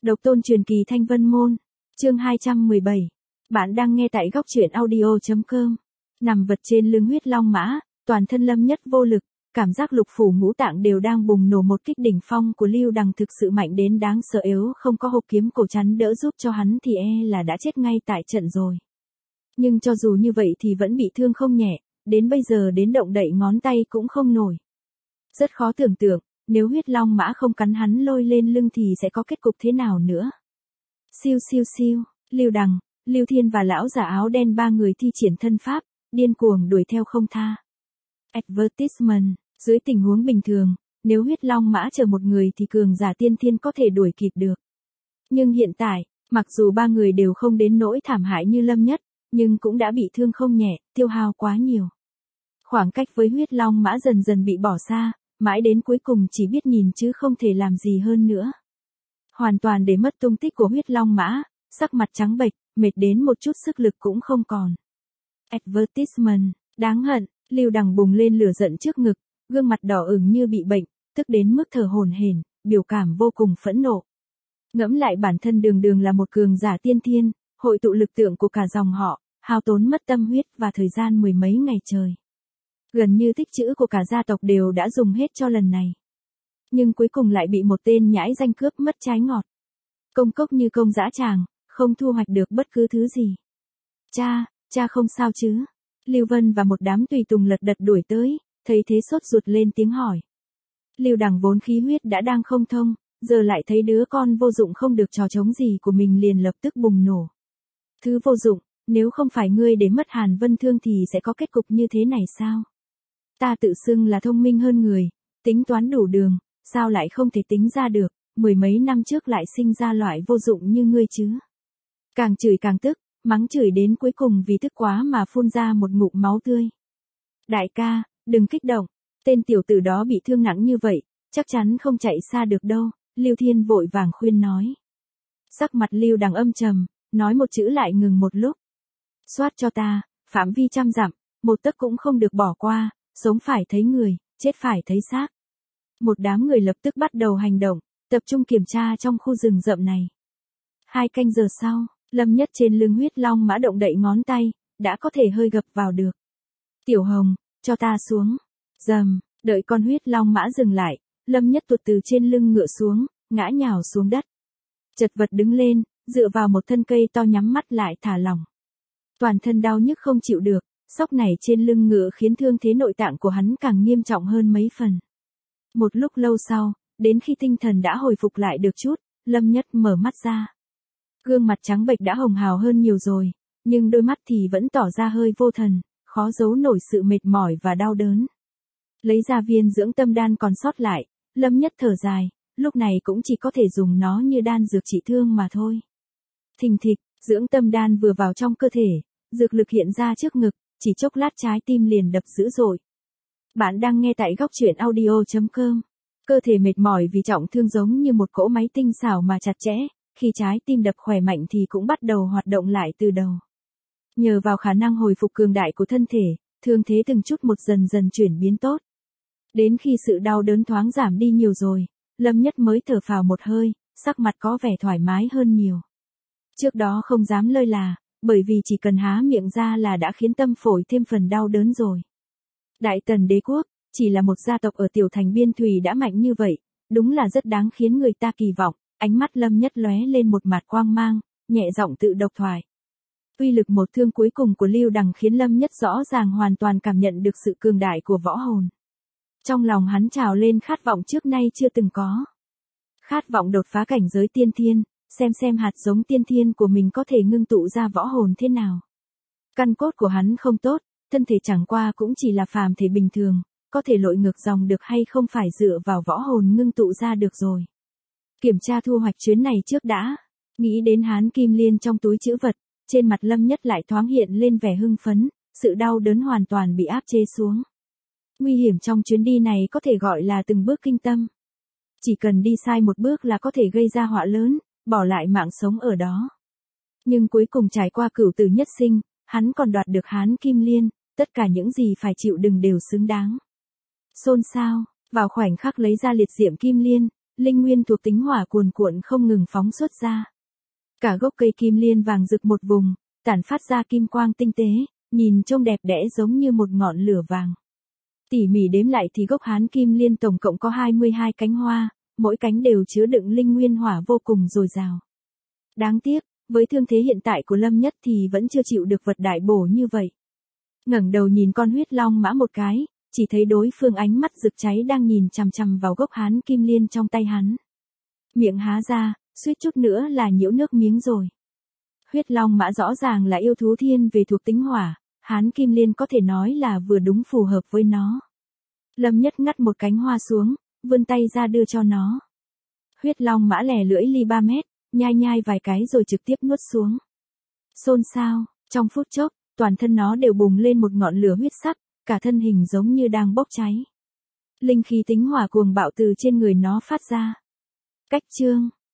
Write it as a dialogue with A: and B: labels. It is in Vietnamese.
A: Độc tôn truyền kỳ Thanh Vân Môn. Chương 217. Bạn đang nghe tại góc truyện audio.com. Nằm vật trên lưng huyết long mã, toàn thân Lâm Nhất vô lực, cảm giác lục phủ ngũ tạng đều đang bùng nổ một kích đỉnh phong của Lưu Đằng thực sự mạnh đến đáng sợ, yếu không có hộp kiếm cổ chắn đỡ giúp cho hắn thì là đã chết ngay tại trận rồi. Nhưng cho dù như vậy thì vẫn bị thương không nhẹ, đến bây giờ đến động đậy ngón tay cũng không nổi. Rất khó tưởng tượng, nếu huyết long mã không cắn hắn lôi lên lưng thì sẽ có kết cục thế nào nữa. Siêu siêu siêu, Lưu Đằng, Lưu Thiên và lão giả áo đen ba người thi triển thân pháp, điên cuồng đuổi theo không tha. Advertisement, dưới tình huống bình thường, nếu huyết long mã chờ một người thì cường giả tiên thiên có thể đuổi kịp được. Nhưng hiện tại, mặc dù ba người đều không đến nỗi thảm hại như Lâm Nhất, nhưng cũng đã bị thương không nhẹ, tiêu hao quá nhiều. Khoảng cách với huyết long mã dần dần bị bỏ xa, mãi đến cuối cùng chỉ biết nhìn chứ không thể làm gì hơn nữa. Hoàn toàn để mất tung tích của huyết long mã, sắc mặt trắng bệch, mệt đến một chút sức lực cũng không còn. Advertisement, đáng hận, Lưu Đằng bùng lên lửa giận trước ngực, gương mặt đỏ ửng như bị bệnh, tức đến mức thở hổn hển, biểu cảm vô cùng phẫn nộ. Ngẫm lại bản thân đường đường là một cường giả tiên thiên, hội tụ lực lượng của cả dòng họ, hao tốn mất tâm huyết và thời gian mười mấy ngày trời. Gần như tích trữ của cả gia tộc đều đã dùng hết cho lần này. Nhưng cuối cùng lại bị một tên nhãi danh cướp mất trái ngọt. Công cốc như công dã tràng, không thu hoạch được bất cứ thứ gì. Cha không sao chứ? Lưu Vân và một đám tùy tùng lật đật đuổi tới, thấy thế sốt ruột lên tiếng hỏi. Lưu Đằng vốn khí huyết đã đang không thông, giờ lại thấy đứa con vô dụng không được trò trống gì của mình liền lập tức bùng nổ. Thứ vô dụng, nếu không phải ngươi để mất Hàn Vân Thương thì sẽ có kết cục như thế này sao? Ta tự xưng là thông minh hơn người, tính toán đủ đường, sao lại không thể tính ra được, mười mấy năm trước lại sinh ra loại vô dụng như ngươi chứ? Càng chửi càng tức, mắng chửi đến cuối cùng vì tức quá mà phun ra một ngụm máu tươi. Đại ca, đừng kích động, tên tiểu tử đó bị thương nặng như vậy, chắc chắn không chạy xa được đâu, Lưu Thiên vội vàng khuyên nói. Sắc mặt Lưu Đằng âm trầm, nói một chữ lại ngừng một lúc. Soát cho ta, phạm vi 100 dặm, một tấc cũng không được bỏ qua, sống phải thấy người, chết phải thấy xác. Một đám người lập tức bắt đầu hành động, tập trung kiểm tra trong khu rừng rậm này. 2 canh giờ sau, Lâm Nhất trên lưng huyết long mã động đậy ngón tay, đã có thể hơi gập vào được. Tiểu Hồng, cho ta xuống. Dầm, đợi con huyết long mã dừng lại, Lâm Nhất tuột từ trên lưng ngựa xuống, ngã nhào xuống đất. Chật vật đứng lên, dựa vào một thân cây to nhắm mắt lại thả lỏng. Toàn thân đau nhức không chịu được, sóc này trên lưng ngựa khiến thương thế nội tạng của hắn càng nghiêm trọng hơn mấy phần. Một lúc lâu sau, đến khi tinh thần đã hồi phục lại được chút, Lâm Nhất mở mắt ra. Gương mặt trắng bệch đã hồng hào hơn nhiều rồi, nhưng đôi mắt thì vẫn tỏ ra hơi vô thần, khó giấu nổi sự mệt mỏi và đau đớn. Lấy ra viên dưỡng tâm đan còn sót lại, Lâm Nhất thở dài, lúc này cũng chỉ có thể dùng nó như đan dược trị thương mà thôi. Thình thịch, dưỡng tâm đan vừa vào trong cơ thể, dược lực hiện ra trước ngực, chỉ chốc lát trái tim liền đập dữ dội. Bạn đang nghe tại góc truyện audio.com. Cơ thể mệt mỏi vì trọng thương giống như một cỗ máy tinh xảo mà chặt chẽ, khi trái tim đập khỏe mạnh thì cũng bắt đầu hoạt động lại từ đầu. Nhờ vào khả năng hồi phục cường đại của thân thể, thương thế từng chút một dần dần chuyển biến tốt. Đến khi sự đau đớn thoáng giảm đi nhiều rồi, Lâm Nhất mới thở phào một hơi, sắc mặt có vẻ thoải mái hơn nhiều. Trước đó không dám lơi là, bởi vì chỉ cần há miệng ra là đã khiến tâm phổi thêm phần đau đớn rồi. Đại Tần đế quốc, chỉ là một gia tộc ở tiểu thành biên thùy đã mạnh như vậy, đúng là rất đáng khiến người ta kỳ vọng. Ánh mắt Lâm Nhất lóe lên một mạt quang mang, nhẹ giọng tự độc thoại. Uy lực một thương cuối cùng của Lưu Đằng khiến Lâm Nhất rõ ràng hoàn toàn cảm nhận được sự cường đại của võ hồn. Trong lòng hắn trào lên khát vọng trước nay chưa từng có. Khát vọng đột phá cảnh giới tiên thiên, xem hạt giống tiên thiên của mình có thể ngưng tụ ra võ hồn thế nào. Căn cốt của hắn không tốt, thân thể chẳng qua cũng chỉ là phàm thể bình thường, có thể lội ngược dòng được hay không phải dựa vào võ hồn ngưng tụ ra được rồi. Kiểm tra thu hoạch chuyến này trước đã. Nghĩ đến hán kim liên trong túi trữ vật, trên mặt Lâm Nhất lại thoáng hiện lên vẻ hưng phấn, sự đau đớn hoàn toàn bị áp chế xuống. Nguy hiểm trong chuyến đi này có thể gọi là từng bước kinh tâm. Chỉ cần đi sai một bước là có thể gây ra họa lớn, bỏ lại mạng sống ở đó. Nhưng cuối cùng trải qua cửu tử nhất sinh, hắn còn đoạt được hán kim liên, tất cả những gì phải chịu đựng đều xứng đáng. Xôn xao, vào khoảnh khắc lấy ra liệt diệm kim liên, linh nguyên thuộc tính hỏa cuồn cuộn không ngừng phóng xuất ra. Cả gốc cây kim liên vàng rực một vùng, tản phát ra kim quang tinh tế, nhìn trông đẹp đẽ giống như một ngọn lửa vàng. Tỉ mỉ đếm lại thì gốc hán kim liên tổng cộng có 22 cánh hoa, mỗi cánh đều chứa đựng linh nguyên hỏa vô cùng dồi dào. Đáng tiếc, với thương thế hiện tại của Lâm Nhất thì vẫn chưa chịu được vật đại bổ như vậy. Ngẩng đầu nhìn con huyết long mã một cái, chỉ thấy đối phương ánh mắt rực cháy đang nhìn chằm chằm vào gốc hán kim liên trong tay hắn. Miệng há ra, suýt chút nữa là nhiễu nước miếng rồi. Huyết long mã rõ ràng là yêu thú thiên về thuộc tính hỏa, hán kim liên có thể nói là vừa đúng phù hợp với nó. Lâm Nhất ngắt một cánh hoa xuống, vươn tay ra đưa cho nó. Huyết long mã lè lưỡi ly 3 mét, nhai nhai vài cái rồi trực tiếp nuốt xuống. Xôn xao, trong phút chốc, toàn thân nó đều bùng lên một ngọn lửa huyết sắc, cả thân hình giống như đang bốc cháy. Linh khí tính hỏa cuồng bạo từ trên người nó phát ra. Cách chương